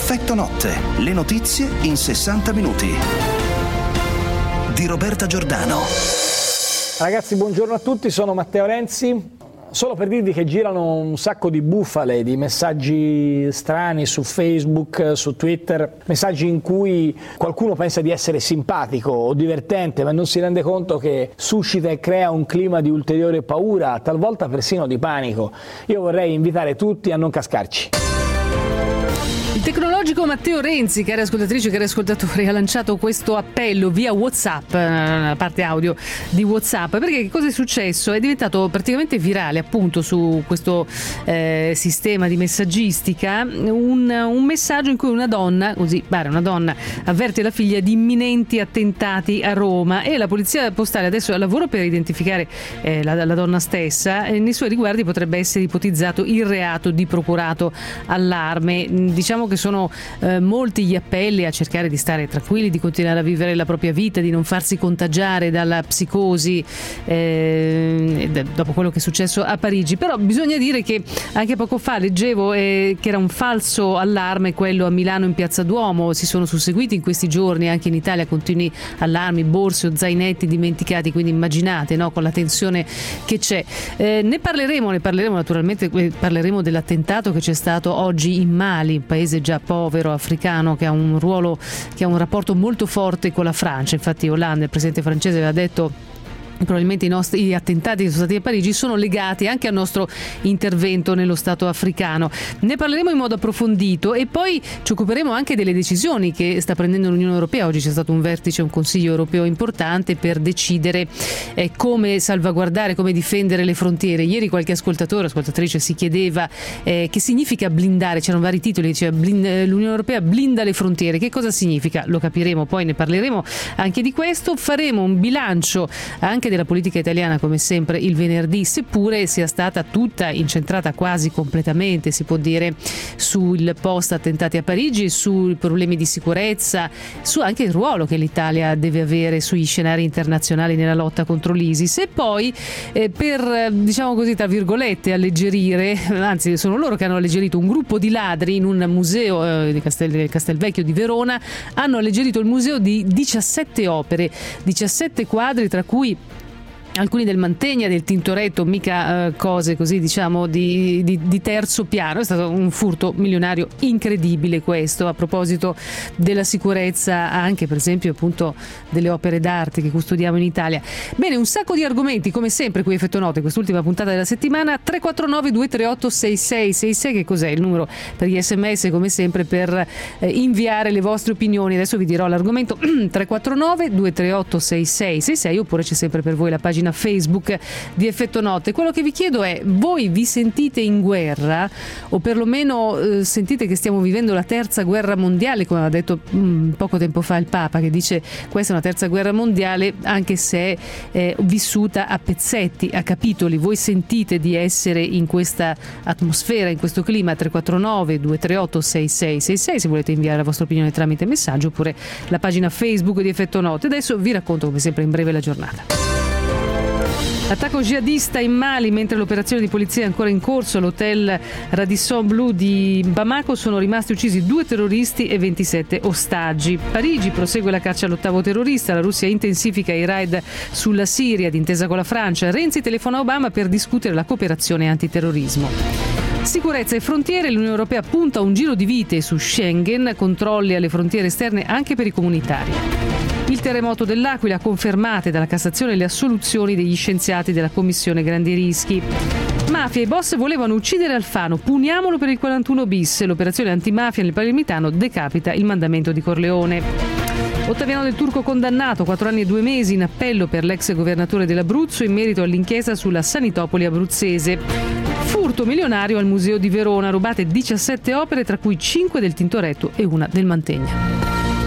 Effetto notte, le notizie in 60 minuti. Di Roberta Giordano. Ragazzi, buongiorno a tutti, sono Matteo Renzi. Solo per dirvi che girano un sacco di bufale, di messaggi strani su Facebook, su Twitter, messaggi in cui qualcuno pensa di essere simpatico o divertente, ma non si rende conto che suscita e crea un clima di ulteriore paura, talvolta persino di panico. Io vorrei invitare tutti a non cascarci. Il tecnologico Matteo Renzi, cari ascoltatrici e cari ascoltatori, ha lanciato questo appello via WhatsApp, la parte audio di WhatsApp, perché che cosa è successo? È diventato praticamente virale appunto su questo sistema di messaggistica un messaggio in cui una donna avverte la figlia di imminenti attentati a Roma e la polizia postale adesso è al lavoro per identificare la donna stessa e nei suoi riguardi potrebbe essere ipotizzato il reato di procurato allarme. Diciamo che sono molti gli appelli a cercare di stare tranquilli, di continuare a vivere la propria vita, di non farsi contagiare dalla psicosi dopo quello che è successo a Parigi. Però bisogna dire che anche poco fa leggevo che era un falso allarme quello a Milano in Piazza Duomo. Si sono susseguiti in questi giorni anche in Italia continui allarmi, borse o zainetti dimenticati, quindi immaginate, no, con la tensione che c'è. Ne parleremo naturalmente, parleremo dell'attentato che c'è stato oggi in Mali, paese già povero, africano, che ha un rapporto molto forte con la Francia. Infatti Hollande, il presidente francese, aveva detto probabilmente gli attentati che sono stati a Parigi sono legati anche al nostro intervento nello Stato africano. Ne parleremo in modo approfondito e poi ci occuperemo anche delle decisioni che sta prendendo l'Unione Europea. Oggi c'è stato un vertice, un Consiglio europeo importante per decidere come salvaguardare, come difendere le frontiere. Ieri qualche ascoltatrice si chiedeva che significa blindare, c'erano vari titoli, diceva l'Unione Europea blinda le frontiere. Che cosa significa? Lo capiremo, poi ne parleremo anche di questo. Faremo un bilancio anche della politica italiana come sempre il venerdì, seppure sia stata tutta incentrata quasi completamente, si può dire, sul post attentati a Parigi, sui problemi di sicurezza, su anche il ruolo che l'Italia deve avere sugli scenari internazionali nella lotta contro l'ISIS. E poi per, diciamo così, tra virgolette, alleggerire, anzi sono loro che hanno alleggerito, un gruppo di ladri in un museo di Castelvecchio di Verona hanno alleggerito il museo di 17 opere, 17 quadri, tra cui alcuni del Mantegna, del Tintoretto, mica cose così, diciamo, di terzo piano. È stato un furto milionario incredibile questo, a proposito della sicurezza anche per esempio appunto delle opere d'arte che custodiamo in Italia. Bene, un sacco di argomenti come sempre qui Effetto Notte, quest'ultima puntata della settimana. 349 238 6666, che cos'è il numero per gli sms come sempre per inviare le vostre opinioni. Adesso vi dirò l'argomento. 349 238 6666, oppure c'è sempre per voi la pagina Facebook di Effetto Notte. Quello che vi chiedo è: voi vi sentite in guerra, o perlomeno sentite che stiamo vivendo la terza guerra mondiale, come ha detto poco tempo fa il Papa, che dice questa è una terza guerra mondiale anche se è vissuta a pezzetti, a capitoli. Voi sentite di essere in questa atmosfera, in questo clima? 349 238 6666 se volete inviare la vostra opinione tramite messaggio, oppure la pagina Facebook di Effetto Notte. Adesso vi racconto come sempre in breve la giornata. Attacco jihadista in Mali. Mentre l'operazione di polizia è ancora in corso all'hotel Radisson Blu di Bamako sono rimasti uccisi 2 terroristi e 27 ostaggi. Parigi prosegue la caccia all'8º terrorista. La Russia intensifica i raid sulla Siria d'intesa con la Francia. Renzi telefona a Obama per discutere la cooperazione antiterrorismo. Sicurezza e frontiere. L'Unione Europea punta a un giro di vite su Schengen, controlli alle frontiere esterne anche per i comunitari. Il terremoto dell'Aquila, confermate dalla Cassazione le assoluzioni degli scienziati della Commissione Grandi Rischi. Mafia, i boss volevano uccidere Alfano, puniamolo per il 41 bis. L'operazione antimafia nel Palermitano decapita il mandamento di Corleone. Ottaviano Del Turco condannato, 4 anni e 2 mesi in appello per l'ex governatore dell'Abruzzo in merito all'inchiesta sulla Sanitopoli abruzzese. Furto milionario al Museo di Verona, rubate 17 opere, tra cui 5 del Tintoretto e una del Mantegna.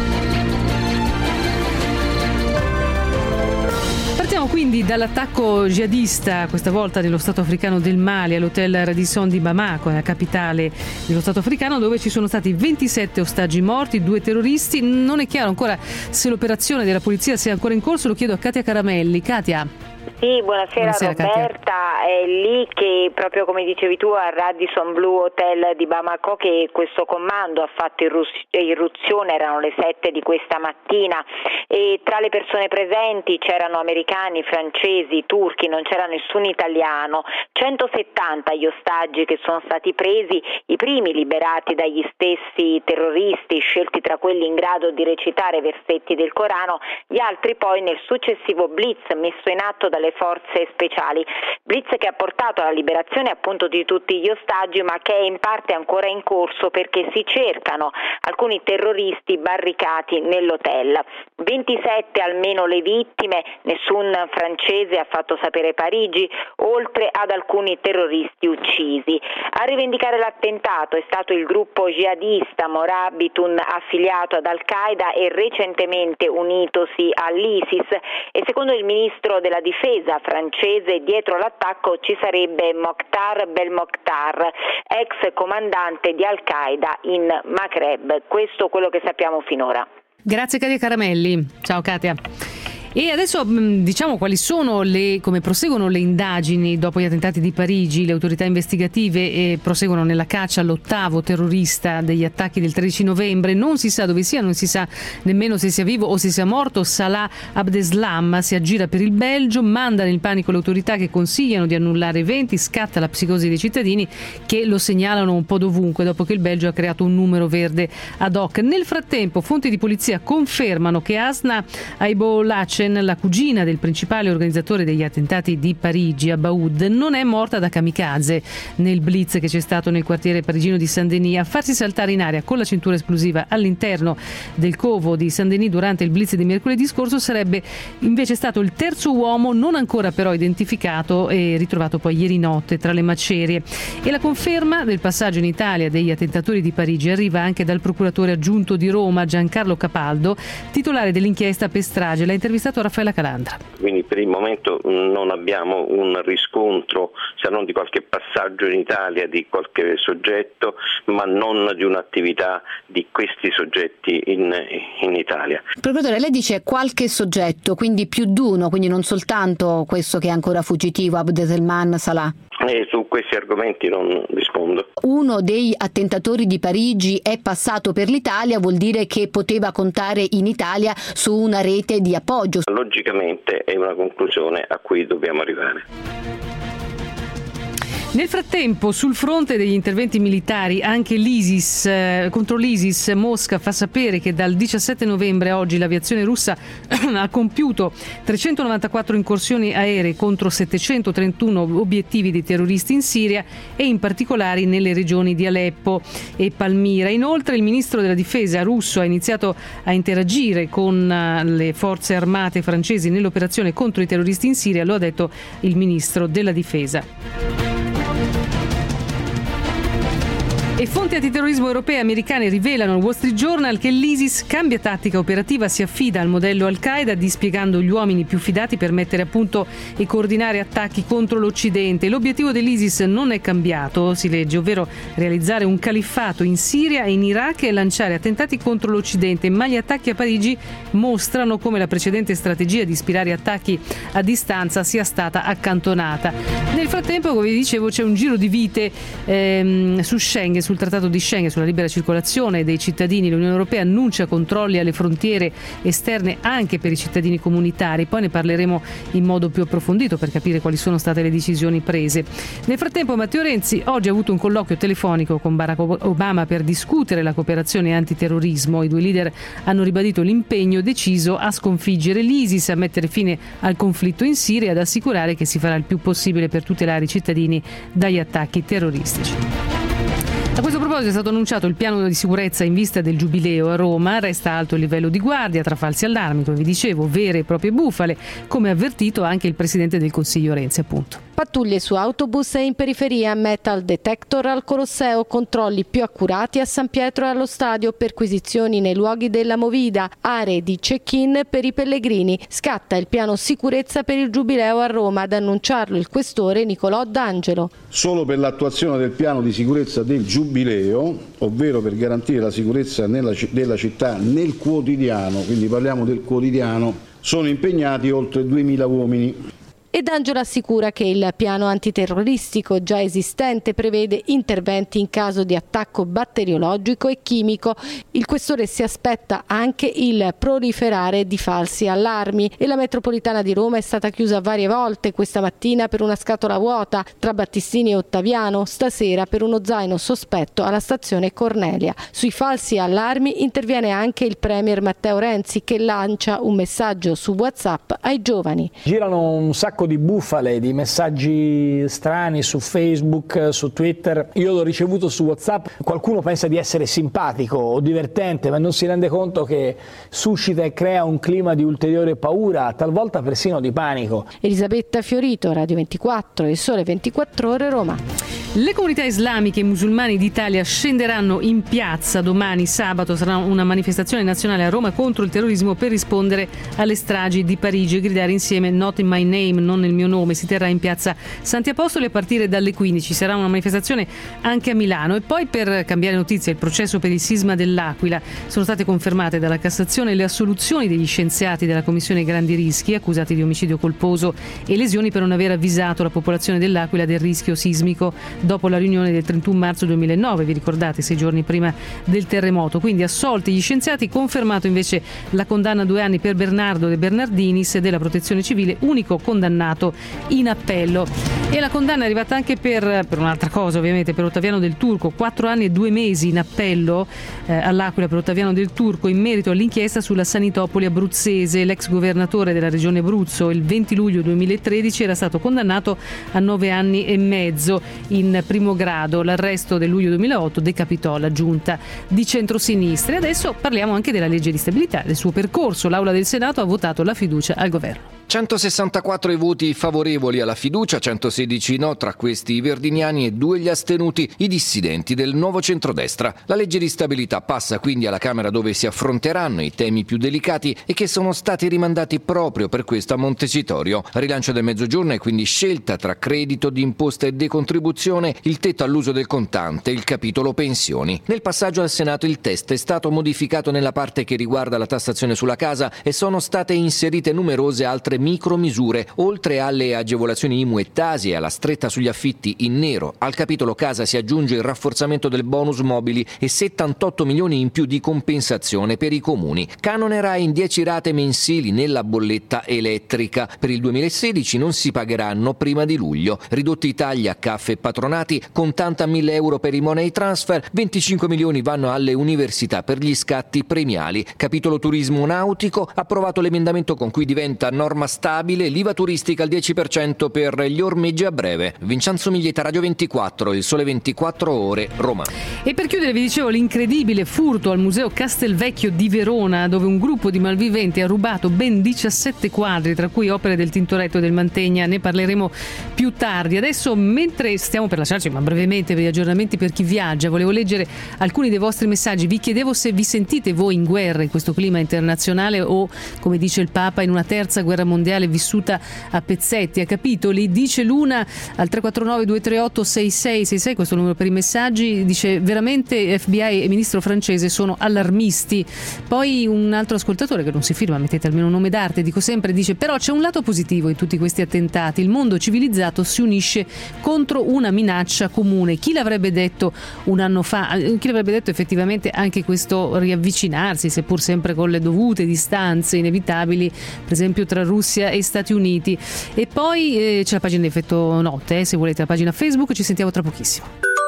Quindi dall'attacco jihadista, questa volta nello Stato africano del Mali, all'hotel Radisson di Bamako, la capitale dello Stato africano, dove ci sono stati 27 ostaggi morti, 2 terroristi. Non è chiaro ancora se l'operazione della polizia sia ancora in corso, lo chiedo a Katia Caramelli. Katia. Sì, buonasera Roberta, è lì che proprio come dicevi tu al Radisson Blu Hotel di Bamako che questo comando ha fatto irruzione, erano le 7 di questa mattina e tra le persone presenti c'erano americani, francesi, turchi, non c'era nessun italiano, 170 gli ostaggi che sono stati presi, i primi liberati dagli stessi terroristi scelti tra quelli in grado di recitare versetti del Corano, gli altri poi nel successivo blitz messo in atto dalle forze speciali, blitz che ha portato alla liberazione appunto di tutti gli ostaggi ma che è in parte ancora in corso perché si cercano alcuni terroristi barricati nell'hotel. 27 almeno le vittime, nessun francese ha fatto sapere Parigi, oltre ad alcuni terroristi uccisi. A rivendicare l'attentato è stato il gruppo jihadista Morabitun affiliato ad Al-Qaeda e recentemente unitosi all'ISIS e secondo il ministro della difesa francese dietro l'attacco ci sarebbe Mokhtar Belmokhtar, ex comandante di Al-Qaeda in Maghreb. Questo è quello che sappiamo finora. Grazie Katia Caramelli. Ciao Katia. E adesso diciamo quali sono come proseguono le indagini dopo gli attentati di Parigi. Le autorità investigative proseguono nella caccia all'8º terrorista degli attacchi del 13 novembre. Non si sa dove sia, non si sa nemmeno se sia vivo o se sia morto. Salah Abdeslam si aggira per il Belgio, manda nel panico le autorità che consigliano di annullare eventi, scatta la psicosi dei cittadini che lo segnalano un po' dovunque dopo che il Belgio ha creato un numero verde ad hoc. Nel frattempo fonti di polizia confermano che Asna Aibolacen, la cugina del principale organizzatore degli attentati di Parigi, Abaoud, non è morta da kamikaze nel blitz che c'è stato nel quartiere parigino di Saint-Denis. A farsi saltare in aria con la cintura esplosiva all'interno del covo di Saint-Denis durante il blitz di mercoledì scorso sarebbe invece stato il terzo uomo non ancora però identificato e ritrovato poi ieri notte tra le macerie. E la conferma del passaggio in Italia degli attentatori di Parigi arriva anche dal procuratore aggiunto di Roma Giancarlo Capaldo, titolare dell'inchiesta per strage. L'ha intervistato Raffaella Calandra. Quindi per il momento non abbiamo un riscontro, se non di qualche passaggio in Italia di qualche soggetto, ma non di un'attività di questi soggetti in Italia. Procuratore, lei dice qualche soggetto, quindi più di uno, quindi non soltanto questo che è ancora fuggitivo, Abdeslam Salah? Su questi argomenti non rispondo. Uno dei attentatori di Parigi è passato per l'Italia, vuol dire che poteva contare in Italia su una rete di appoggio. Logicamente è una conclusione a cui dobbiamo arrivare. Nel frattempo, sul fronte degli interventi militari, anche l'ISIS, contro l'ISIS, Mosca fa sapere che dal 17 novembre a oggi l'aviazione russa ha compiuto 394 incursioni aeree contro 731 obiettivi dei terroristi in Siria e in particolare nelle regioni di Aleppo e Palmira. Inoltre il ministro della difesa russo ha iniziato a interagire con le forze armate francesi nell'operazione contro i terroristi in Siria, lo ha detto il ministro della difesa. E fonti antiterrorismo europee e americane rivelano al Wall Street Journal che l'ISIS cambia tattica operativa, si affida al modello Al-Qaeda dispiegando gli uomini più fidati per mettere a punto e coordinare attacchi contro l'Occidente. L'obiettivo dell'ISIS non è cambiato, si legge, ovvero realizzare un califfato in Siria e in Iraq e lanciare attentati contro l'Occidente, ma gli attacchi a Parigi mostrano come la precedente strategia di ispirare attacchi a distanza sia stata accantonata. Nel frattempo, come vi dicevo, c'è un giro di vite su Schengen, sul trattato di Schengen, sulla libera circolazione dei cittadini. L'Unione Europea annuncia controlli alle frontiere esterne anche per i cittadini comunitari. Poi ne parleremo in modo più approfondito per capire quali sono state le decisioni prese. Nel frattempo Matteo Renzi oggi ha avuto un colloquio telefonico con Barack Obama per discutere la cooperazione antiterrorismo. I due leader hanno ribadito l'impegno deciso a sconfiggere l'ISIS, a mettere fine al conflitto in Siria e ad assicurare che si farà il più possibile per tutelare i cittadini dagli attacchi terroristici. A questo proposito è stato annunciato il piano di sicurezza in vista del Giubileo a Roma. Resta alto il livello di guardia tra falsi allarmi, come vi dicevo, vere e proprie bufale, come ha avvertito anche il Presidente del Consiglio Renzi, appunto. Pattuglie su autobus e in periferia, metal detector al Colosseo, controlli più accurati a San Pietro e allo stadio, perquisizioni nei luoghi della Movida, aree di check-in per i pellegrini. Scatta il piano sicurezza per il Giubileo a Roma, ad annunciarlo il questore Nicolò D'Angelo. Solo per l'attuazione del piano di sicurezza del Giubileo, ovvero per garantire la sicurezza della città nel quotidiano, quindi parliamo del quotidiano, sono impegnati oltre 2000 uomini. Ed Angela assicura che il piano antiterroristico già esistente prevede interventi in caso di attacco batteriologico e chimico. Il questore si aspetta anche il proliferare di falsi allarmi e la metropolitana di Roma è stata chiusa varie volte questa mattina per una scatola vuota tra Battistini e Ottaviano, stasera per uno zaino sospetto alla stazione Cornelia. Sui falsi allarmi interviene anche il premier Matteo Renzi che lancia un messaggio su WhatsApp ai giovani. Girano un sacco di bufale, di messaggi strani su Facebook, su Twitter. Io l'ho ricevuto su WhatsApp. Qualcuno pensa di essere simpatico o divertente, ma non si rende conto che suscita e crea un clima di ulteriore paura, talvolta persino di panico. Elisabetta Fiorito, Radio 24 e Sole 24 Ore, Roma. Le comunità islamiche e musulmani d'Italia scenderanno in piazza domani sabato. Sarà una manifestazione nazionale a Roma contro il terrorismo per rispondere alle stragi di Parigi e gridare insieme "Not in my name", non nel mio nome. Si terrà in piazza Santi Apostoli a partire dalle 15. Sarà una manifestazione anche a Milano. E poi, per cambiare notizia, il processo per il sisma dell'Aquila. Sono state confermate dalla Cassazione le assoluzioni degli scienziati della Commissione Grandi Rischi, accusati di omicidio colposo e lesioni per non aver avvisato la popolazione dell'Aquila del rischio sismico dopo la riunione del 31 marzo 2009, vi ricordate, 6 giorni prima del terremoto. Quindi assolti gli scienziati, confermato invece la condanna a 2 anni per Bernardo De Bernardinis della Protezione Civile, unico condannato in appello. E la condanna è arrivata anche per un'altra cosa, ovviamente, per Ottaviano Del Turco, 4 anni e 2 mesi in appello all'Aquila per Ottaviano Del Turco in merito all'inchiesta sulla Sanitopoli abruzzese. L'ex governatore della regione Abruzzo il 20 luglio 2013 era stato condannato a 9 anni e mezzo in primo grado. L'arresto del luglio 2008 decapitò la giunta di centrosinistra. E adesso parliamo anche della legge di stabilità, del suo percorso. L'Aula del Senato ha votato la fiducia al governo. 164 i voti favorevoli alla fiducia, 116 no, tra questi i verdiniani e 2 gli astenuti, i dissidenti del nuovo centrodestra. La legge di stabilità passa quindi alla Camera, dove si affronteranno i temi più delicati e che sono stati rimandati proprio per questo a Montecitorio. Rilancio del Mezzogiorno e quindi scelta tra credito d'imposta e decontribuzione, il tetto all'uso del contante, il capitolo pensioni. Nel passaggio al Senato il testo è stato modificato nella parte che riguarda la tassazione sulla casa e sono state inserite numerose altre micromisure, oltre alle agevolazioni IMU e Tasi e alla stretta sugli affitti in nero. Al capitolo casa si aggiunge il rafforzamento del bonus mobili e 78 milioni in più di compensazione per i comuni. Canone Rai in 10 rate mensili nella bolletta elettrica. Per il 2016 non si pagheranno prima di luglio. Ridotti tagli a CAF e patronati, contanta 1.000 euro per i money transfer, 25 milioni vanno alle università per gli scatti premiali. Capitolo turismo nautico, approvato l'emendamento con cui diventa norma stabile l'IVA turistica al 10% per gli ormeggi a breve. Vincenzo Miglietta, Radio 24, il Sole 24 Ore, Roma. E per chiudere vi dicevo l'incredibile furto al Museo Castelvecchio di Verona, dove un gruppo di malviventi ha rubato ben 17 quadri, tra cui opere del Tintoretto e del Mantegna. Ne parleremo più tardi. Adesso, mentre stiamo per lasciarci, ma brevemente, per gli aggiornamenti per chi viaggia, volevo leggere alcuni dei vostri messaggi. Vi chiedevo se vi sentite voi in guerra in questo clima internazionale o, come dice il Papa, in una terza guerra mondiale vissuta a pezzetti, a capitoli. Dice l'una al 349 238 6666, questo numero per i messaggi, dice: veramente FBI e ministro francese sono allarmisti. Poi un altro ascoltatore che non si firma, mettete almeno un nome d'arte, dico sempre, dice: però c'è un lato positivo in tutti questi attentati, il mondo civilizzato si unisce contro una minaccia comune. Chi l'avrebbe detto un anno fa? Chi l'avrebbe detto effettivamente anche questo riavvicinarsi, seppur sempre con le dovute distanze inevitabili, per esempio tra Russia e Stati Uniti. E poi c'è la pagina di Effetto Notte, se volete la pagina Facebook. Ci sentiamo tra pochissimo.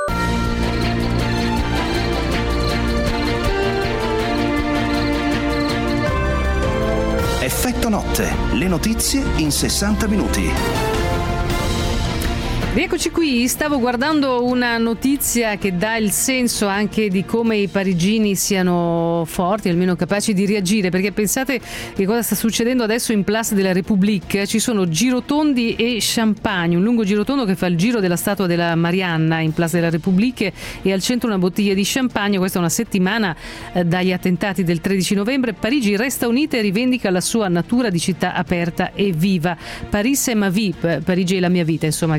Effetto Notte, le notizie in 60 minuti. Rieccoci qui, stavo guardando una notizia che dà il senso anche di come i parigini siano forti, almeno capaci di reagire, perché pensate che cosa sta succedendo adesso in Place de la République. Ci sono girotondi e champagne, un lungo girotondo che fa il giro della statua della Marianna in Place de la République e al centro una bottiglia di champagne. Questa è una settimana dagli attentati del 13 novembre. Parigi resta unita e rivendica la sua natura di città aperta e viva. Paris è ma vie, Parigi è la mia vita, insomma, gridano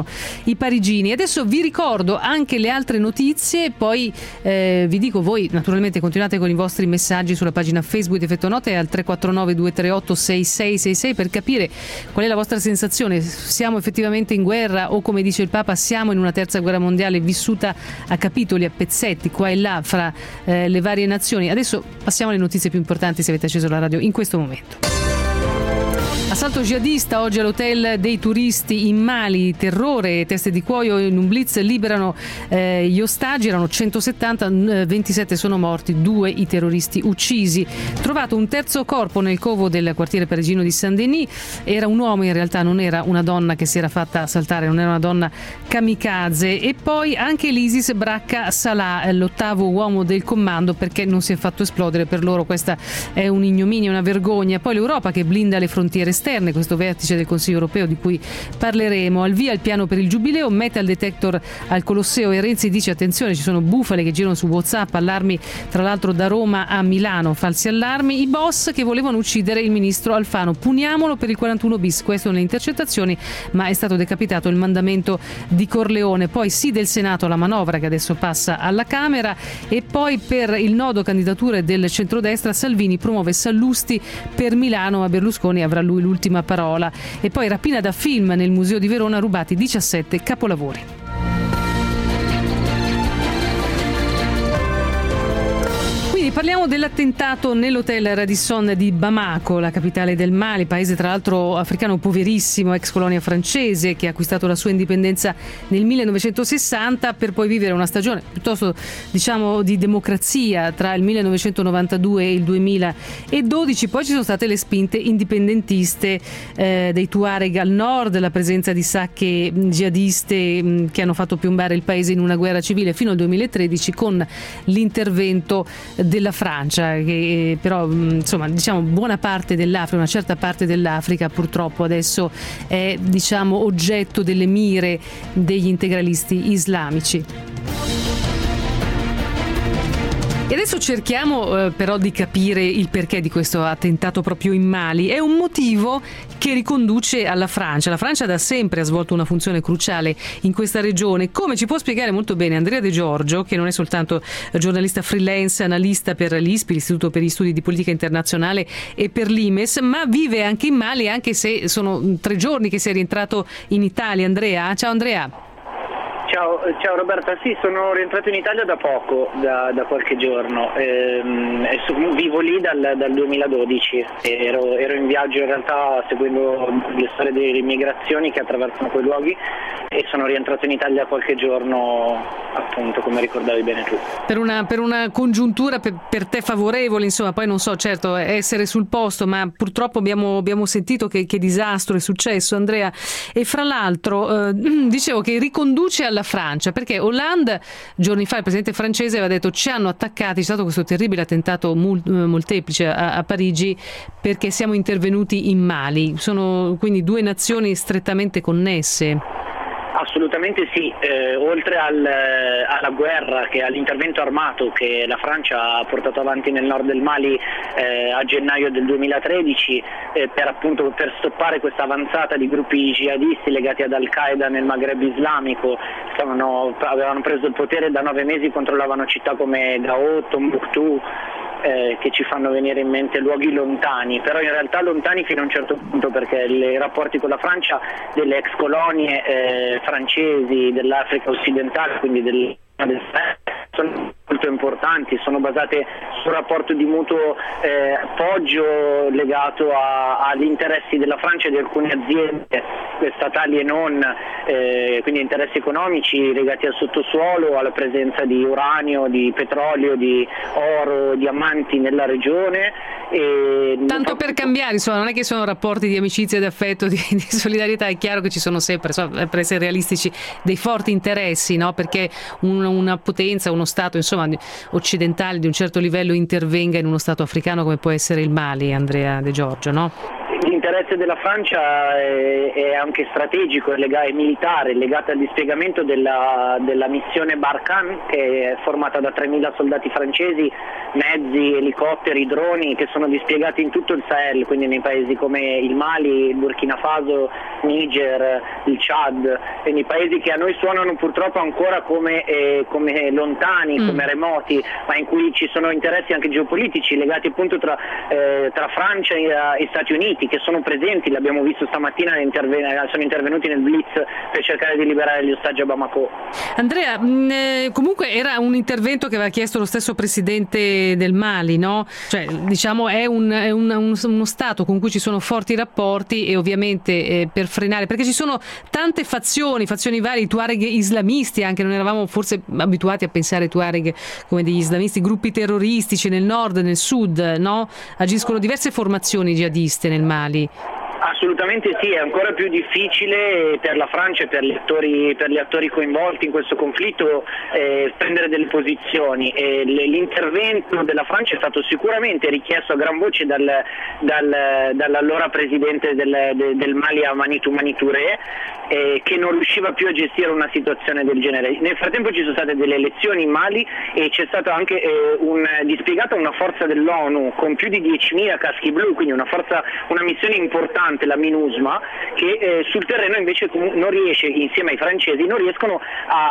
i parigini. Adesso vi ricordo anche le altre notizie, poi vi dico, voi naturalmente continuate con i vostri messaggi sulla pagina Facebook di Effetto Note al 349 238 6666 per capire qual è la vostra sensazione. Siamo effettivamente in guerra o, come dice il Papa, siamo in una terza guerra mondiale vissuta a capitoli, a pezzetti, qua e là fra le varie nazioni. Adesso passiamo alle notizie più importanti, se avete acceso la radio in questo momento. Assalto jihadista oggi all'hotel dei turisti in Mali, terrore, teste di cuoio in un blitz liberano gli ostaggi, erano 170, 27 sono morti, 2 i terroristi uccisi. Trovato un terzo corpo nel covo del quartiere parigino di Saint-Denis, era un uomo, in realtà non era una donna che si era fatta saltare, non era una donna kamikaze. E poi anche l'ISIS bracca Salah, l'8º uomo del comando, perché non si è fatto esplodere. Per loro questa è un'ignominia, una vergogna. Poi l'Europa che blinda le frontiere esterne, questo vertice del Consiglio europeo di cui parleremo. Al via il piano per il giubileo, metal detector al Colosseo e Renzi dice attenzione, ci sono bufale che girano su WhatsApp, allarmi tra l'altro da Roma a Milano, falsi allarmi. I boss che volevano uccidere il ministro Alfano, puniamolo per il 41 bis, questo nelle intercettazioni, ma è stato decapitato il mandamento di Corleone. Poi sì del Senato alla manovra che adesso passa alla Camera. E poi per il nodo candidature del centrodestra, Salvini promuove Sallusti per Milano, ma Berlusconi avrà lui l'ultima parola. E poi rapina da film nel Museo di Verona, rubati 17 capolavori. Parliamo dell'attentato nell'hotel Radisson di Bamako, la capitale del Mali, paese tra l'altro africano poverissimo, ex colonia francese, che ha acquistato la sua indipendenza nel 1960 per poi vivere una stagione piuttosto, diciamo, di democrazia tra il 1992 e il 2012. Poi ci sono state le spinte indipendentiste dei Tuareg al nord, la presenza di sacche jihadiste che hanno fatto piombare il paese in una guerra civile fino al 2013 con l'intervento della Francia, che però insomma diciamo buona parte dell'Africa, una certa parte dell'Africa purtroppo adesso è, diciamo, oggetto delle mire degli integralisti islamici. E adesso cerchiamo però di capire il perché di questo attentato proprio in Mali. È un motivo che riconduce alla Francia. La Francia da sempre ha svolto una funzione cruciale in questa regione, come ci può spiegare molto bene Andrea De Giorgio, che non è soltanto giornalista freelance, analista per l'ISPI, l'Istituto per gli Studi di Politica Internazionale, e per l'Imes, ma vive anche in Mali, anche se sono 3 giorni che sei rientrato in Italia. Andrea, ciao Andrea. Ciao Roberta, sì, sono rientrato in Italia da poco, da qualche giorno, vivo lì dal 2012, ero in viaggio in realtà seguendo le storie delle migrazioni che attraversano quei luoghi e sono rientrato in Italia qualche giorno, appunto, come ricordavi bene tu. Per una congiuntura per te favorevole, insomma, poi non so, certo, essere sul posto, ma purtroppo abbiamo sentito che disastro è successo, Andrea. E fra l'altro dicevo che riconduce alla Francia, perché Hollande giorni fa, il presidente francese, aveva detto ci hanno attaccati, c'è stato questo terribile attentato molteplice a Parigi perché siamo intervenuti in Mali. Sono quindi 2 nazioni strettamente connesse. Assolutamente sì, oltre alla guerra, all'intervento armato che la Francia ha portato avanti nel nord del Mali a gennaio del 2013 per stoppare questa avanzata di gruppi jihadisti legati ad Al-Qaeda nel Maghreb islamico. Avevano preso il potere, da 9 mesi controllavano città come Gao, Tombouctou, che ci fanno venire in mente luoghi lontani, però in realtà lontani fino a un certo punto, perché i rapporti con la Francia delle ex colonie francesi dell'Africa occidentale, quindi sono molto importanti, sono basate su un rapporto di mutuo appoggio legato agli interessi della Francia e di alcune aziende statali e non, quindi interessi economici legati al sottosuolo, alla presenza di uranio, di petrolio, di oro, diamanti nella regione. Tanto per cambiare, insomma, non è che sono rapporti di amicizia e di affetto, di solidarietà, è chiaro che ci sono sempre, per essere realistici, dei forti interessi, no? Perché una potenza, uno Stato, insomma, occidentale di un certo livello intervenga in uno Stato africano come può essere il Mali, Andrea De Giorgio, no? L'interesse della Francia è anche strategico, è militare, legato al dispiegamento della missione Barkhane, che è formata da 3.000 soldati francesi, mezzi, elicotteri, droni, che sono dispiegati in tutto il Sahel, quindi nei paesi come il Mali, il Burkina Faso, Niger, il Chad, quindi paesi che a noi suonano purtroppo ancora come lontani, come remoti, ma in cui ci sono interessi anche geopolitici legati appunto tra Francia e Stati Uniti, che sono presenti, l'abbiamo visto stamattina, sono intervenuti nel blitz per cercare di liberare gli ostaggi a Bamako. Andrea, comunque era un intervento che aveva chiesto lo stesso presidente del Mali, no? Cioè, diciamo, è uno Stato con cui ci sono forti rapporti e ovviamente per frenare, perché ci sono tante fazioni varie, i Tuareg islamisti, anche non eravamo forse abituati a pensare ai Tuareg come degli islamisti, gruppi terroristici nel nord, nel sud, no? Agiscono diverse formazioni jihadiste nel Mali. Assolutamente sì, è ancora più difficile per la Francia e per gli attori coinvolti in questo conflitto prendere delle posizioni. L'intervento della Francia è stato sicuramente richiesto a gran voce dall'allora presidente del Mali, Manitou Touré, che non riusciva più a gestire una situazione del genere. Nel frattempo ci sono state delle elezioni in Mali e c'è stata anche dispiegata una forza dell'ONU con più di 10.000 caschi blu, quindi una missione importante, la MINUSMA, che sul terreno invece non riesce, insieme ai francesi, non riescono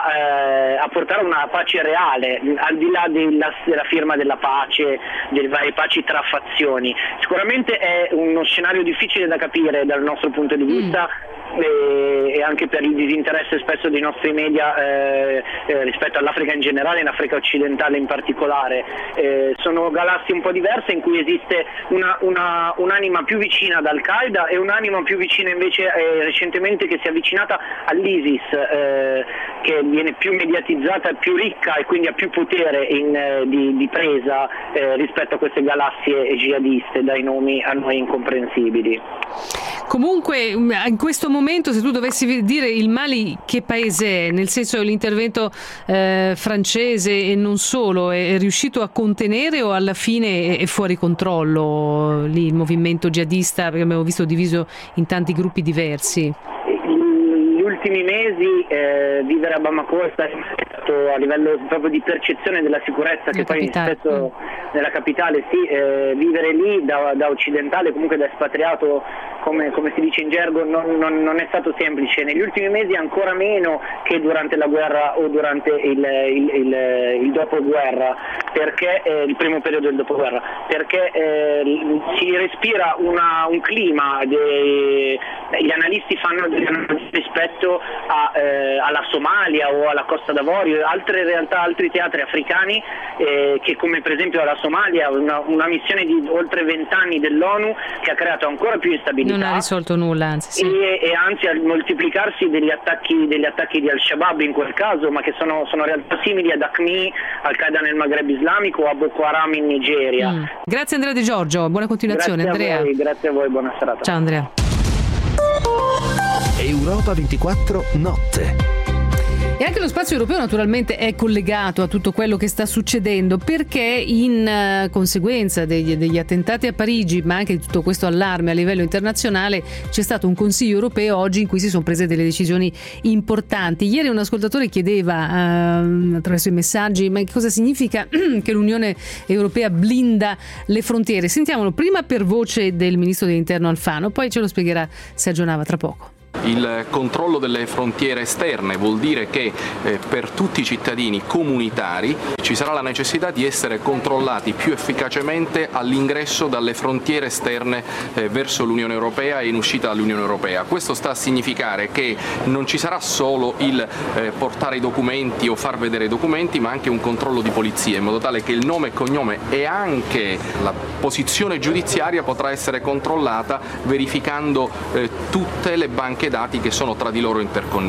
a portare una pace reale, al di là della firma della pace, delle varie paci tra fazioni. Sicuramente è uno scenario difficile da capire dal nostro punto di vista, e anche per il disinteresse spesso dei nostri media rispetto all'Africa in generale e in Africa occidentale in particolare. Sono galassie un po' diverse in cui esiste un'anima più vicina ad Al-Qaeda e un'anima più vicina invece recentemente che si è avvicinata all'ISIS, che viene più mediatizzata, più ricca e quindi ha più potere di presa rispetto a queste galassie jihadiste dai nomi a noi incomprensibili. Comunque in questo momento, se tu dovessi dire il Mali che paese è, nel senso l'intervento francese e non solo, è riuscito a contenere o alla fine è fuori controllo lì il movimento jihadista, perché abbiamo visto diviso in tanti gruppi diversi? Negli ultimi mesi vivere a Bamako è stato a livello proprio di percezione della sicurezza, che poi spesso nella capitale, vivere lì da occidentale, comunque da espatriato, come si dice in gergo, non è stato semplice. Negli ultimi mesi ancora meno che durante la guerra o durante il dopoguerra, perché il primo periodo del dopoguerra, perché si respira un clima, gli analisti fanno delle analisi rispetto alla Somalia o alla Costa d'Avorio, altre realtà, altri teatri africani, che come per esempio la Somalia, una missione di oltre 20 anni dell'ONU che ha creato ancora più instabilità. Non ha risolto nulla, anzi. Sì. E anzi al moltiplicarsi degli attacchi di Al-Shabaab in quel caso, ma che sono realtà simili ad AQMI, Al-Qaeda nel Maghreb islamico o a Boko Haram in Nigeria. Grazie Andrea De Giorgio, buona continuazione. Grazie a voi, buona serata. Ciao Andrea. Europa 24 notte. E anche lo spazio europeo naturalmente è collegato a tutto quello che sta succedendo, perché in conseguenza degli attentati a Parigi, ma anche di tutto questo allarme a livello internazionale, c'è stato un Consiglio europeo oggi in cui si sono prese delle decisioni importanti. Ieri un ascoltatore chiedeva attraverso i messaggi: ma che cosa significa che l'Unione Europea blinda le frontiere? Sentiamolo prima per voce del ministro dell'Interno Alfano, poi ce lo spiegherà Sergio Nava tra poco. Il controllo delle frontiere esterne vuol dire che per tutti i cittadini comunitari ci sarà la necessità di essere controllati più efficacemente all'ingresso dalle frontiere esterne verso l'Unione Europea e in uscita dall'Unione Europea. Questo sta a significare che non ci sarà solo il portare i documenti o far vedere i documenti, ma anche un controllo di polizia, in modo tale che il nome e cognome e anche la posizione giudiziaria potrà essere controllata verificando tutte le banche dati che sono tra di loro interconnesse.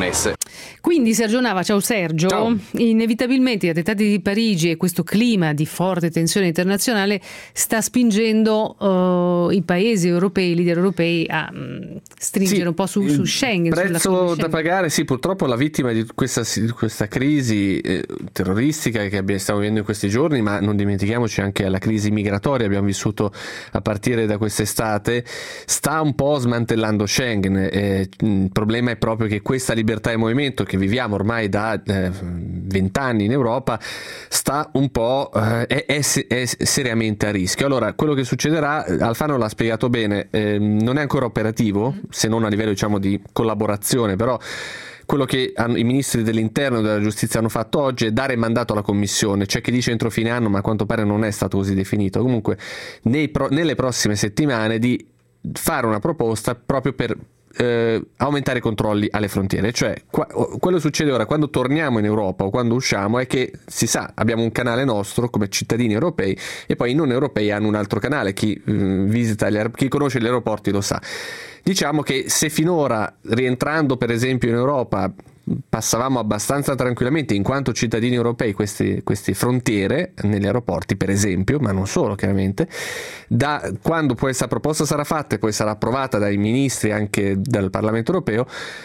Quindi Sergio Nava, ciao Sergio. Ciao. Inevitabilmente gli attentati di Parigi e questo clima di forte tensione internazionale sta spingendo i paesi europei, i leader europei a stringere un po' su Schengen. Il prezzo da pagare, sì, purtroppo la vittima di questa crisi terroristica che stiamo vivendo in questi giorni, ma non dimentichiamoci anche la crisi migratoria abbiamo vissuto a partire da quest'estate, sta un po' smantellando Schengen. Il problema è proprio che questa libertà di movimento che viviamo ormai da 20 anni in Europa sta un po' è seriamente a rischio. Allora, quello che succederà, Alfano l'ha spiegato bene, non è ancora operativo, se non a livello diciamo di collaborazione, però quello che i ministri dell'interno e della giustizia hanno fatto oggi è dare mandato alla Commissione. C'è chi dice entro fine anno, ma a quanto pare non è stato così definito. Comunque nelle prossime settimane di fare una proposta proprio per aumentare i controlli alle frontiere. Cioè quello che succede ora quando torniamo in Europa o quando usciamo è che si sa, abbiamo un canale nostro come cittadini europei e poi i non europei hanno un altro canale. Chi chi conosce gli aeroporti lo sa. Diciamo che se finora, rientrando per esempio in Europa, passavamo abbastanza tranquillamente in quanto cittadini europei queste frontiere negli aeroporti per esempio, ma non solo chiaramente, da quando poi questa proposta sarà fatta e poi sarà approvata dai ministri anche dal Parlamento europeo,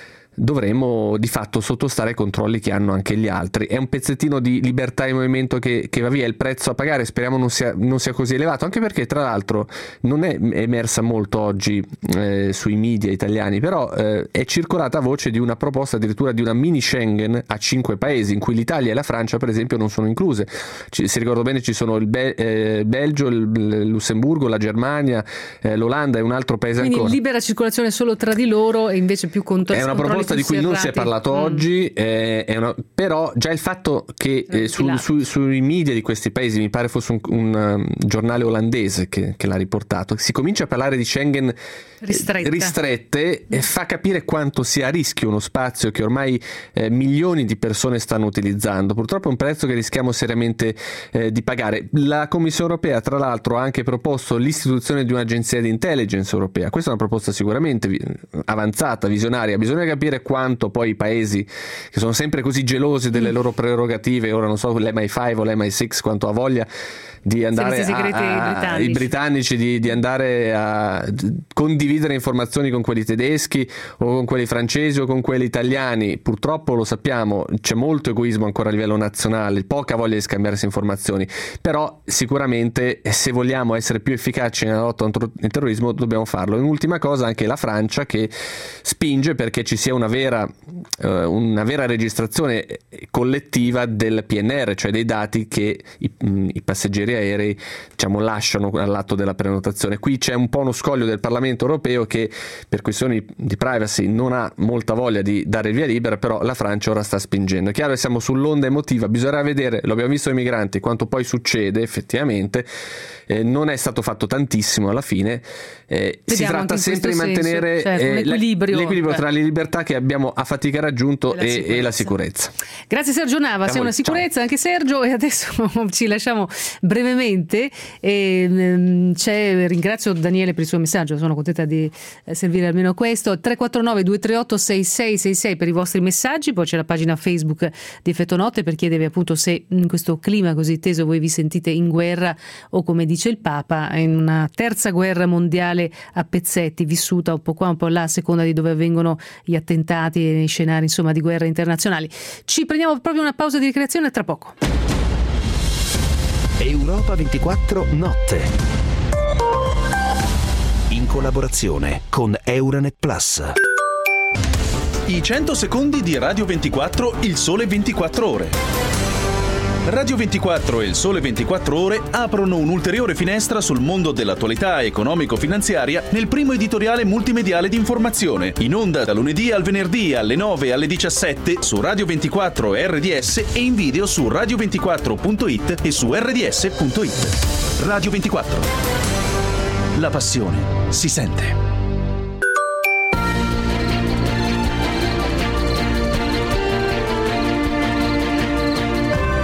dovremo di fatto sottostare ai controlli che hanno anche gli altri. È un pezzettino di libertà di movimento che va via, il prezzo a pagare speriamo non sia così elevato, anche perché tra l'altro non è emersa molto oggi sui media italiani, però è circolata voce di una proposta addirittura di una mini Schengen a 5 paesi, in cui l'Italia e la Francia per esempio non sono incluse. Se ricordo bene ci sono il Belgio, il Lussemburgo, la Germania, l'Olanda e un altro paese. Quindi ancora. Libera circolazione solo tra di loro e invece più controlli. È una proposta di cui non si è parlato oggi, però già il fatto che sui media di questi paesi, mi pare fosse un giornale olandese che l'ha riportato, si comincia a parlare di Schengen ristrette e fa capire quanto sia a rischio uno spazio che ormai milioni di persone stanno utilizzando. Purtroppo è un prezzo che rischiamo seriamente di pagare. La Commissione europea tra l'altro ha anche proposto l'istituzione di un'agenzia di intelligence europea. Questa è una proposta sicuramente avanzata, visionaria. Bisogna capire quanto poi i paesi che sono sempre così gelosi delle loro prerogative, ora non so l'MI5 o l'MI6 quanto ha voglia di andare i britannici di andare a condividere informazioni con quelli tedeschi o con quelli francesi o con quelli italiani. Purtroppo lo sappiamo, c'è molto egoismo ancora a livello nazionale, poca voglia di scambiarsi informazioni, però sicuramente se vogliamo essere più efficaci nella lotta contro il terrorismo dobbiamo farlo. Un'ultima cosa, anche la Francia che spinge perché ci sia una vera registrazione collettiva del PNR, cioè dei dati che i passeggeri aerei lasciano all'atto della prenotazione. Qui c'è un po' uno scoglio del Parlamento europeo che per questioni di privacy non ha molta voglia di dare il via libera, però la Francia ora sta spingendo. È chiaro che siamo sull'onda emotiva, bisognerà vedere, lo abbiamo visto ai migranti, quanto poi succede effettivamente. Non è stato fatto tantissimo alla fine. Si tratta sempre di mantenere l'equilibrio tra le libertà che abbiamo a fatica raggiunto e la sicurezza. Grazie Sergio Nava, sei una sicurezza. Ciao. Anche Sergio, e adesso ci lasciamo brevemente. Ringrazio Daniele per il suo messaggio, sono contenta di servire almeno questo. 349 238 6666 per i vostri messaggi, poi c'è la pagina Facebook di Effetto Notte per chiedervi appunto se in questo clima così teso voi vi sentite in guerra o, come dice il Papa, in una terza guerra mondiale a pezzetti, vissuta un po' qua un po' là a seconda di dove avvengono gli attentati e gli scenari insomma di guerra internazionali. Ci prendiamo proprio una pausa di ricreazione, tra poco. Europa 24 Notte, in collaborazione con Euranet Plus. I 100 secondi di Radio 24, il sole 24 ore. Radio 24 e il Sole 24 Ore aprono un'ulteriore finestra sul mondo dell'attualità economico-finanziaria nel primo editoriale multimediale di informazione, in onda da lunedì al venerdì alle 9 e alle 17 su Radio 24 e RDS e in video su radio24.it e su rds.it. Radio 24. La passione si sente.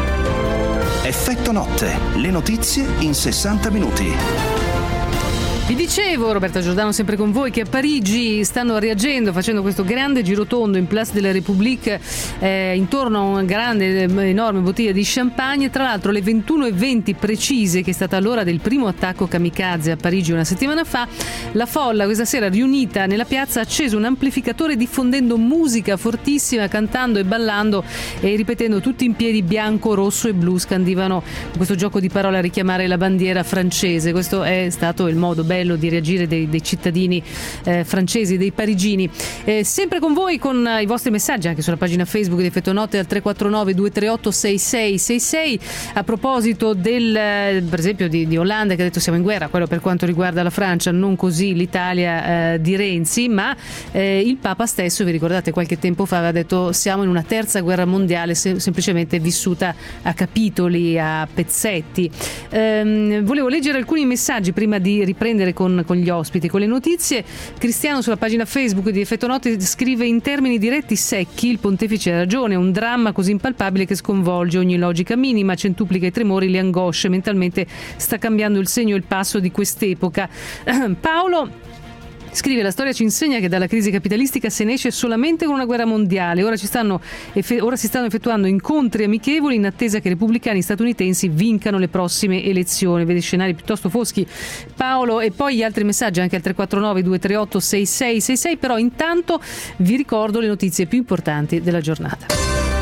Effetto Notte, le notizie in 60 minuti. Vi dicevo, Roberta Giordano sempre con voi, che a Parigi stanno reagendo facendo questo grande girotondo in Place de la République intorno a una grande, enorme bottiglia di champagne. Tra l'altro alle 21:20 precise, che è stata l'ora del primo attacco kamikaze a Parigi una settimana fa, la folla questa sera riunita nella piazza ha acceso un amplificatore diffondendo musica fortissima, cantando e ballando e ripetendo tutti in piedi bianco, rosso e blu, scandivano questo gioco di parole a richiamare la bandiera francese. Questo è stato il modo bello di reagire dei cittadini francesi, dei parigini. Sempre con voi, con i vostri messaggi anche sulla pagina Facebook di Effetto Notte al 349 238 6666. A proposito per esempio di Hollande, che ha detto siamo in guerra, quello per quanto riguarda la Francia, non così l'Italia di Renzi, ma il Papa stesso, vi ricordate, qualche tempo fa aveva detto siamo in una terza guerra mondiale, semplicemente vissuta a capitoli, a pezzetti. Volevo leggere alcuni messaggi prima di riprendere con gli ospiti, con le notizie. Cristiano sulla pagina Facebook di Effetto Notte scrive: in termini diretti secchi il pontefice ha ragione, è un dramma così impalpabile che sconvolge ogni logica minima, centuplica i tremori, le angosce, mentalmente sta cambiando il segno e il passo di quest'epoca. Paolo scrive: la storia ci insegna che dalla crisi capitalistica se ne esce solamente con una guerra mondiale. Ora si stanno effettuando incontri amichevoli in attesa che i repubblicani statunitensi vincano le prossime elezioni. Vede scenari piuttosto foschi, Paolo. E poi gli altri messaggi anche al 349 238 6666. Però intanto vi ricordo le notizie più importanti della giornata.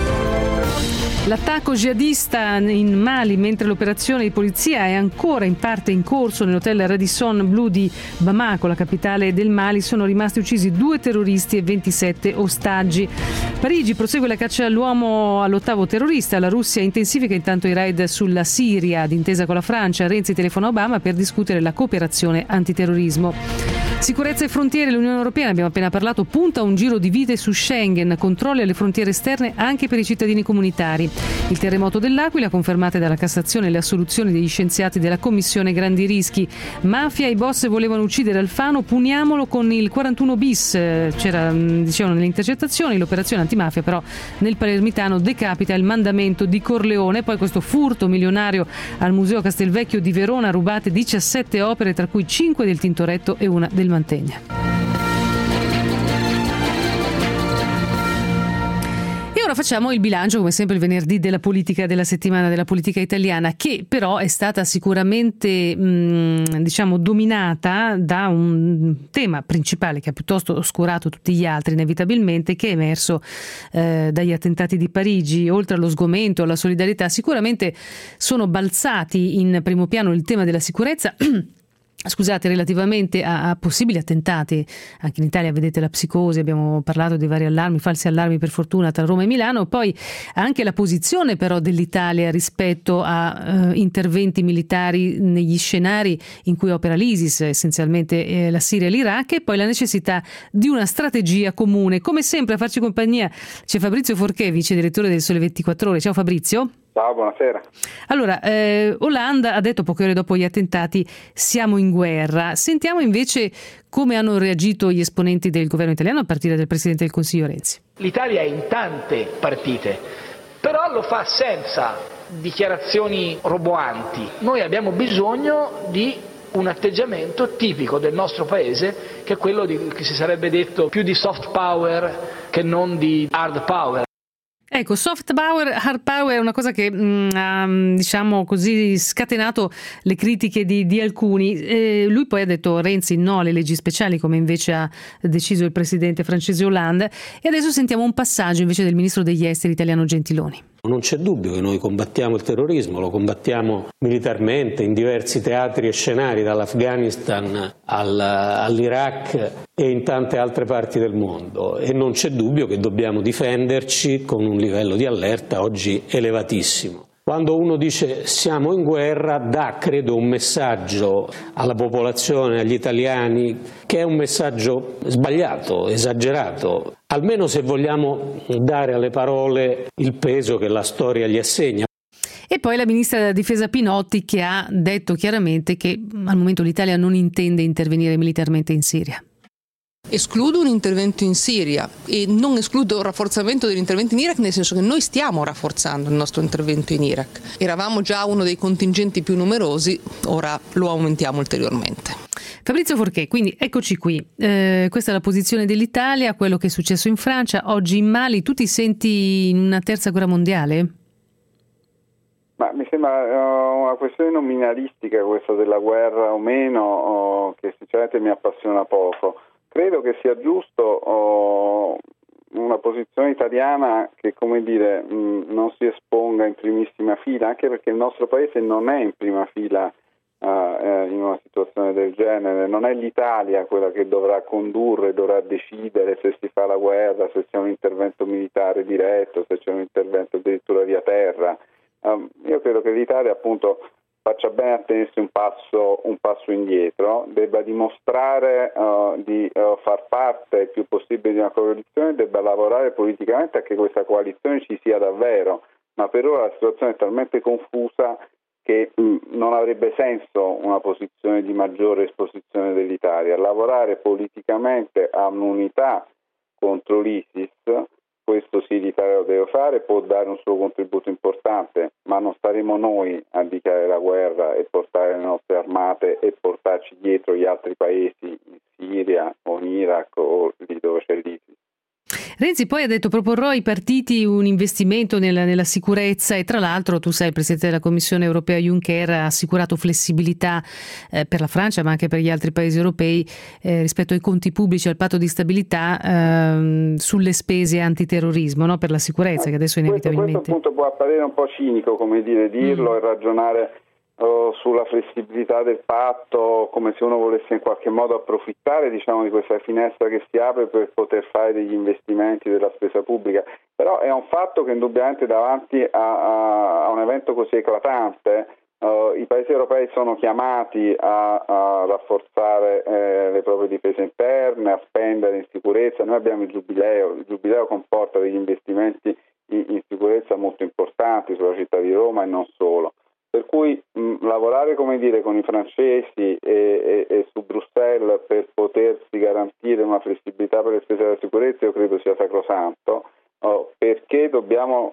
L'attacco jihadista in Mali, mentre l'operazione di polizia è ancora in parte in corso nell'hotel Radisson Blu di Bamako, la capitale del Mali, sono rimasti uccisi 2 terroristi e 27 ostaggi. Parigi prosegue la caccia all'uomo all'8º terrorista. La Russia intensifica intanto i raid sulla Siria. D'intesa con la Francia, Renzi telefona a Obama per discutere la cooperazione antiterrorismo. Sicurezza e frontiere, l'Unione Europea, ne abbiamo appena parlato, punta a un giro di vite su Schengen, controlli alle frontiere esterne anche per i cittadini comunitari. Il terremoto dell'Aquila, confermate dalla Cassazione le assoluzioni degli scienziati della Commissione Grandi Rischi. Mafia, i boss volevano uccidere Alfano, puniamolo con il 41 bis. Dicevano nelle intercettazioni, l'operazione antimafia però nel palermitano decapita il mandamento di Corleone. Poi questo furto milionario al Museo Castelvecchio di Verona, rubate 17 opere, tra cui 5 del Tintoretto e una del Mantegna. E ora facciamo il bilancio, come sempre il venerdì, della politica della settimana, della politica italiana, che però è stata sicuramente dominata da un tema principale che ha piuttosto oscurato tutti gli altri inevitabilmente, che è emerso dagli attentati di Parigi. Oltre allo sgomento, alla solidarietà, sicuramente sono balzati in primo piano il tema della sicurezza. Relativamente a possibili attentati. Anche in Italia vedete la psicosi, abbiamo parlato di vari allarmi, falsi allarmi per fortuna tra Roma e Milano. Poi anche la posizione però dell'Italia rispetto a interventi militari negli scenari in cui opera l'ISIS, essenzialmente la Siria e l'Iraq, e poi la necessità di una strategia comune. Come sempre a farci compagnia c'è Fabrizio Forché, vice direttore del Sole 24 Ore. Ciao Fabrizio. Ciao, buonasera. Allora, Hollande ha detto poche ore dopo gli attentati siamo in guerra. Sentiamo invece come hanno reagito gli esponenti del governo italiano, a partire dal Presidente del Consiglio Renzi. L'Italia è in tante partite, però lo fa senza dichiarazioni roboanti. Noi abbiamo bisogno di un atteggiamento tipico del nostro paese, che è quello che si sarebbe detto più di soft power che non di hard power. Ecco, soft power, hard power è una cosa che ha, scatenato le critiche di alcuni. Lui poi ha detto, Renzi, no alle leggi speciali, come invece ha deciso il presidente francese Hollande. E adesso sentiamo un passaggio invece del ministro degli esteri italiano Gentiloni. Non c'è dubbio che noi combattiamo il terrorismo, lo combattiamo militarmente in diversi teatri e scenari, dall'Afghanistan all'Iraq e in tante altre parti del mondo, e non c'è dubbio che dobbiamo difenderci con un livello di allerta oggi elevatissimo. Quando uno dice siamo in guerra dà, credo, un messaggio alla popolazione, agli italiani, che è un messaggio sbagliato, esagerato, almeno se vogliamo dare alle parole il peso che la storia gli assegna. E poi la ministra della Difesa Pinotti, che ha detto chiaramente che al momento l'Italia non intende intervenire militarmente in Siria. Escludo un intervento in Siria e non escludo il rafforzamento degli interventi in Iraq, nel senso che noi stiamo rafforzando il nostro intervento in Iraq. Eravamo già uno dei contingenti più numerosi, ora lo aumentiamo ulteriormente. Fabrizio Forché, quindi eccoci qui, questa è la posizione dell'Italia, quello che è successo in Francia, oggi in Mali. Tu ti senti in una terza guerra mondiale? Ma mi sembra una questione nominalistica questa della guerra o meno, che sinceramente mi appassiona poco. Credo che sia giusto una posizione italiana che, come dire, non si esponga in primissima fila, anche perché il nostro paese non è in prima fila in una situazione del genere. Non è l'Italia quella che dovrà condurre, dovrà decidere se si fa la guerra, se c'è un intervento militare diretto, se c'è un intervento addirittura via terra. Io credo che l'Italia appunto faccia bene a tenersi un passo indietro, debba dimostrare di far parte il più possibile di una coalizione, debba lavorare politicamente a che questa coalizione ci sia davvero, ma per ora la situazione è talmente confusa che non avrebbe senso una posizione di maggiore esposizione dell'Italia. Lavorare politicamente a un'unità contro l'ISIS, questo sì, l'Italia lo deve fare, può dare un suo contributo importante, ma non staremo noi a dichiarare la guerra e portare le nostre armate e portarci dietro gli altri paesi in Siria o in Iraq o lì dove c'è l'ISIS. Renzi poi ha detto: proporrò ai partiti un investimento nella sicurezza, e tra l'altro tu sai, il Presidente della Commissione europea Juncker ha assicurato flessibilità per la Francia ma anche per gli altri paesi europei rispetto ai conti pubblici, al patto di stabilità, sulle spese antiterrorismo, no? Per la sicurezza, che adesso inevitabilmente... Questo appunto può apparire un po' cinico, come dire, dirlo e ragionare sulla flessibilità del patto, come se uno volesse in qualche modo approfittare, diciamo, di questa finestra che si apre per poter fare degli investimenti della spesa pubblica. Però è un fatto che indubbiamente davanti a un evento così eclatante i paesi europei sono chiamati a rafforzare le proprie difese interne, a spendere in sicurezza. Noi abbiamo il Giubileo comporta degli investimenti in sicurezza molto importanti sulla città di Roma e non solo. Per cui lavorare, come dire, con i francesi e su Bruxelles per potersi garantire una flessibilità per le spese della sicurezza io credo sia sacrosanto, perché dobbiamo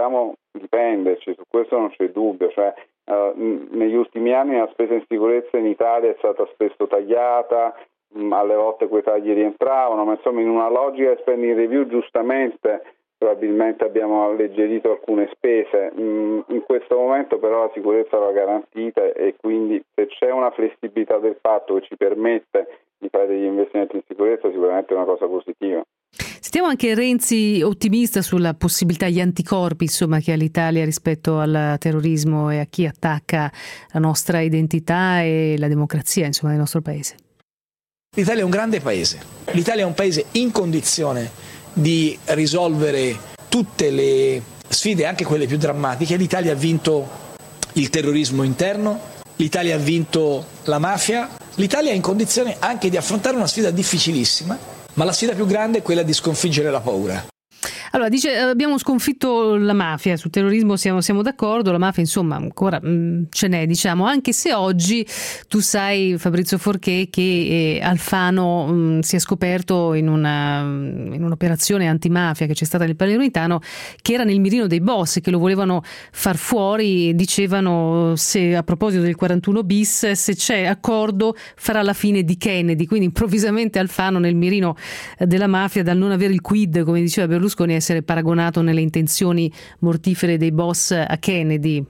difenderci, su questo non c'è dubbio. Cioè, negli ultimi anni la spesa in sicurezza in Italia è stata spesso tagliata, alle volte quei tagli rientravano, ma insomma in una logica di spending review giustamente probabilmente abbiamo alleggerito alcune spese. In questo momento però la sicurezza va garantita e quindi se c'è una flessibilità del patto che ci permette di fare degli investimenti in sicurezza sicuramente è una cosa positiva. Sentiamo anche Renzi ottimista sulla possibilità, gli anticorpi insomma che ha l'Italia rispetto al terrorismo e a chi attacca la nostra identità e la democrazia insomma del nostro paese. L'Italia è un grande paese, l'Italia è un paese in condizione di risolvere tutte le sfide, anche quelle più drammatiche. L'Italia ha vinto il terrorismo interno, l'Italia ha vinto la mafia, l'Italia è in condizione anche di affrontare una sfida difficilissima, ma la sfida più grande è quella di sconfiggere la paura. Allora, dice, abbiamo sconfitto la mafia, sul terrorismo siamo d'accordo, la mafia insomma ancora ce n'è, diciamo, anche se oggi tu sai, Fabrizio Forché, che Alfano si è scoperto in un'operazione antimafia che c'è stata nel Palermitano, che era nel mirino dei boss, che lo volevano far fuori, dicevano, se a proposito del 41 bis, se c'è accordo farà la fine di Kennedy, quindi improvvisamente Alfano nel mirino della mafia, dal non avere il quid, come diceva Berlusconi, essere paragonato nelle intenzioni mortifere dei boss a Kennedy.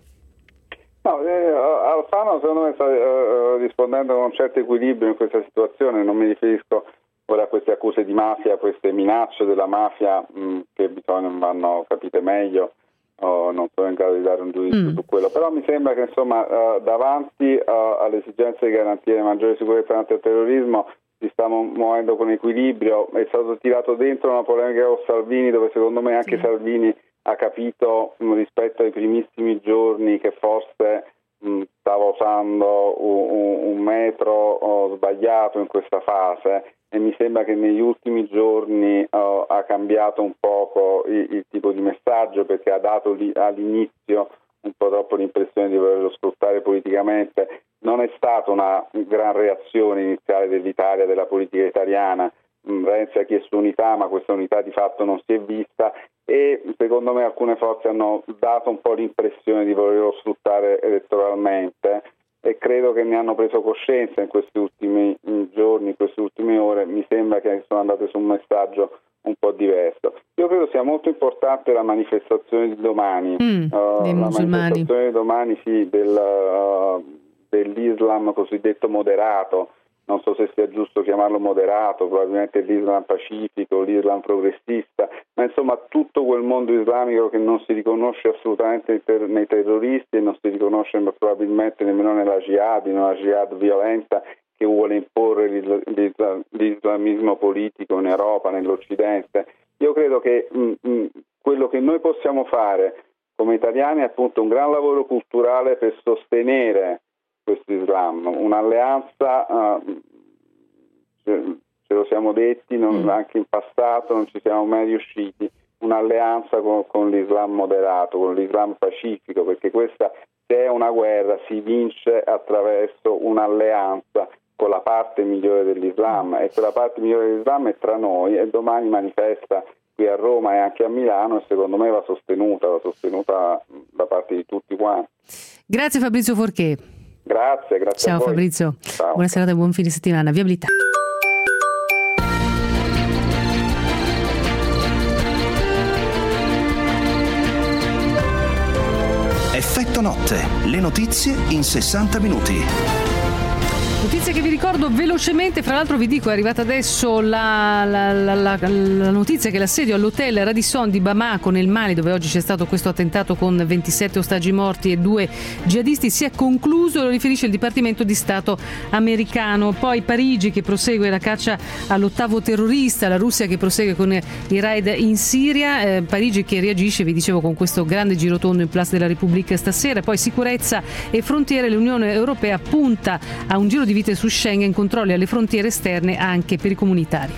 No, Alfano secondo me sta rispondendo con un certo equilibrio in questa situazione. Non mi riferisco ora a queste accuse di mafia, a queste minacce della mafia che vanno capite meglio, non sono in grado di dare un giudizio su quello, però mi sembra che insomma davanti all'esigenza di garantire maggiore sicurezza antiterrorismo si sta muovendo con equilibrio. È stato tirato dentro una polemica con Salvini, dove secondo me anche Salvini ha capito rispetto ai primissimi giorni che forse stava usando un metro sbagliato in questa fase, e mi sembra che negli ultimi giorni ha cambiato un poco il tipo di messaggio, perché ha dato all'inizio un po' troppo l'impressione di volerlo sfruttare politicamente. Non è stata una gran reazione iniziale dell'Italia, della politica italiana. Renzi ha chiesto unità, ma questa unità di fatto non si è vista, e secondo me alcune forze hanno dato un po' l'impressione di volerlo sfruttare elettoralmente. e credo che ne hanno preso coscienza in questi ultimi giorni, in queste ultime ore. Mi sembra che sono andate su un messaggio un po' diverso. Io credo sia molto importante la manifestazione di domani, dei musulmani. Manifestazione di domani dell'Islam cosiddetto moderato. Non so se sia giusto chiamarlo moderato, probabilmente l'Islam pacifico, l'Islam progressista, ma insomma tutto quel mondo islamico che non si riconosce assolutamente nei terroristi e non si riconosce probabilmente nemmeno nella jihad, in una jihad violenta che vuole imporre l'islamismo politico in Europa, nell'Occidente. Io credo che quello che noi possiamo fare come italiani è appunto un gran lavoro culturale per sostenere questo Islam, un'alleanza, ce lo siamo detti anche in passato, non ci siamo mai riusciti, un'alleanza con l'Islam moderato, con l'Islam pacifico, perché questa, se è una guerra, si vince attraverso un'alleanza con la parte migliore dell'Islam, e quella parte migliore dell'Islam è tra noi, e domani manifesta qui a Roma e anche a Milano, e secondo me va sostenuta da parte di tutti quanti. Grazie Fabrizio Forché. Grazie Ciao a voi. Fabrizio. Ciao. Buona serata e buon fine settimana. Viabilità. Effetto notte, le notizie in 60 minuti. Notizie che vi ricordo velocemente, fra l'altro vi dico è arrivata adesso la notizia che l'assedio all'hotel Radisson di Bamako nel Mali, dove oggi c'è stato questo attentato con 27 ostaggi morti e 2 jihadisti, si è concluso, lo riferisce il Dipartimento di Stato americano. Poi Parigi che prosegue la caccia all'8º terrorista, la Russia che prosegue con i raid in Siria, Parigi che reagisce, vi dicevo, con questo grande girotondo in Place della République stasera. Poi sicurezza e frontiere, l'Unione Europea punta a un giro di vite su Schengen, controlli alle frontiere esterne anche per i comunitari.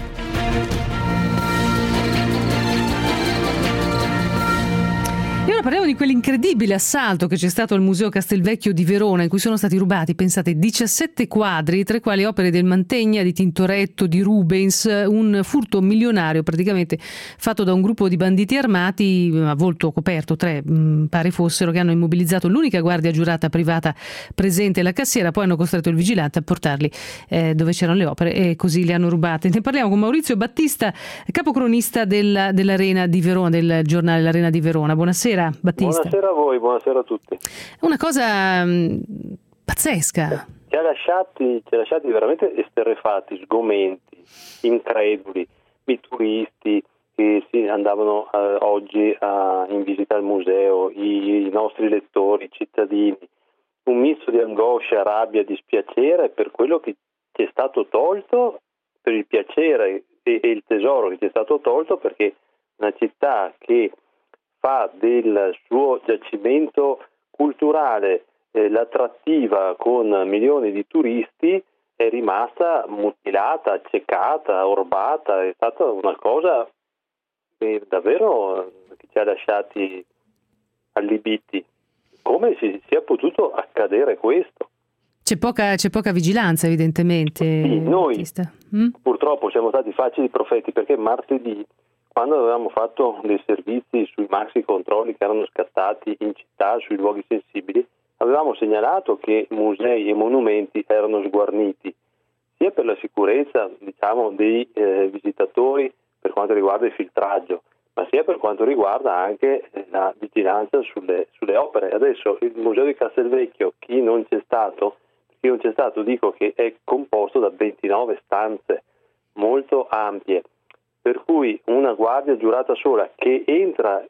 E ora parliamo di quell'incredibile assalto che c'è stato al Museo Castelvecchio di Verona, in cui sono stati rubati, pensate, 17 quadri, tra i quali opere del Mantegna, di Tintoretto, di Rubens, un furto milionario praticamente fatto da un gruppo di banditi armati a volto coperto, 3 pare fossero, che hanno immobilizzato l'unica guardia giurata privata presente, la cassiera, poi hanno costretto il vigilante a portarli dove c'erano le opere e così le hanno rubate. Ne parliamo con Maurizio Battista, capocronista dell'Arena di Verona, del giornale L'Arena di Verona. Buonasera Battista. Buonasera a voi, buonasera a tutti. Una cosa pazzesca. Ci ha lasciati veramente esterrefatti, sgomenti, increduli, i turisti che andavano oggi in visita al museo, i nostri lettori, i cittadini, un misto di angoscia, rabbia, dispiacere per quello che ci è stato tolto, per il piacere e il tesoro che ci è stato tolto, perché una città che fa del suo giacimento culturale l'attrattiva con milioni di turisti è rimasta mutilata, accecata, orbata. È stata una cosa davvero che ci ha lasciati allibiti. Come sia potuto accadere questo? C'è poca vigilanza evidentemente. Sì, noi purtroppo siamo stati facili profeti, perché martedì, quando avevamo fatto dei servizi sui maxi controlli che erano scattati in città, sui luoghi sensibili, avevamo segnalato che musei e monumenti erano sguarniti, sia per la sicurezza, dei visitatori per quanto riguarda il filtraggio, ma sia per quanto riguarda anche la vigilanza sulle opere. Adesso il Museo di Castelvecchio, chi non c'è stato, dico che è composto da 29 stanze molto ampie, per cui una guardia giurata sola che entra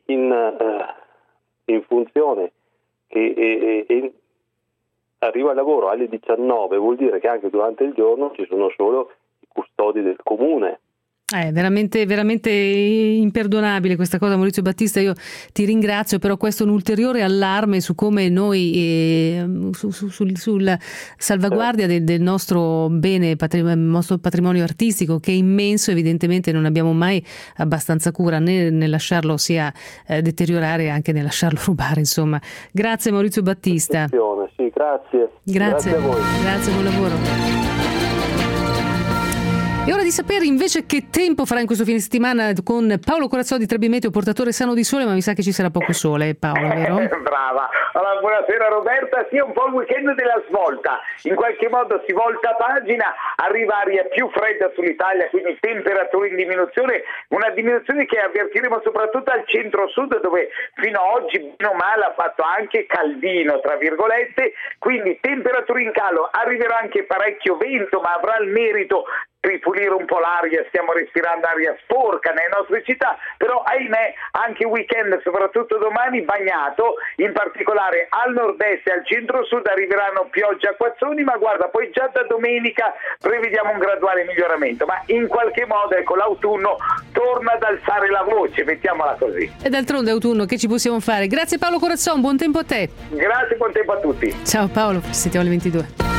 in funzione, che arriva al lavoro alle 19, vuol dire che anche durante il giorno ci sono solo i custodi del comune. È veramente, veramente imperdonabile questa cosa, Maurizio Battista. Io ti ringrazio, però questo è un ulteriore allarme su come noi sulla salvaguardia del nostro bene, nostro patrimonio artistico, che è immenso. Evidentemente non abbiamo mai abbastanza cura né nel lasciarlo sia deteriorare, anche nel lasciarlo rubare, insomma. Grazie Maurizio Battista. Sì, grazie a voi. Grazie, buon lavoro. È ora di sapere invece che tempo farà in questo fine settimana con Paolo Corazzò di Trebimeteo, portatore sano di sole, ma mi sa che ci sarà poco sole, Paolo, vero? Brava. Allora, buonasera Roberta, sì, un po' il weekend della svolta, in qualche modo si volta pagina, arriva aria più fredda sull'Italia, quindi temperature in diminuzione, una diminuzione che avvertiremo soprattutto al centro-sud, dove fino ad oggi bene o male ha fatto anche caldino, tra virgolette, quindi temperature in calo, arriverà anche parecchio vento, ma avrà il merito ripulire un po' l'aria, stiamo respirando aria sporca nelle nostre città, però ahimè anche weekend, soprattutto domani, bagnato, in particolare al nord-est e al centro-sud arriveranno piogge e acquazzoni, ma guarda, poi già da domenica prevediamo un graduale miglioramento, ma in qualche modo ecco l'autunno torna ad alzare la voce, mettiamola così. E d'altronde autunno, che ci possiamo fare? Grazie Paolo Corazzò, buon tempo a te. Grazie, buon tempo a tutti. Ciao Paolo, ci sentiamo alle 22.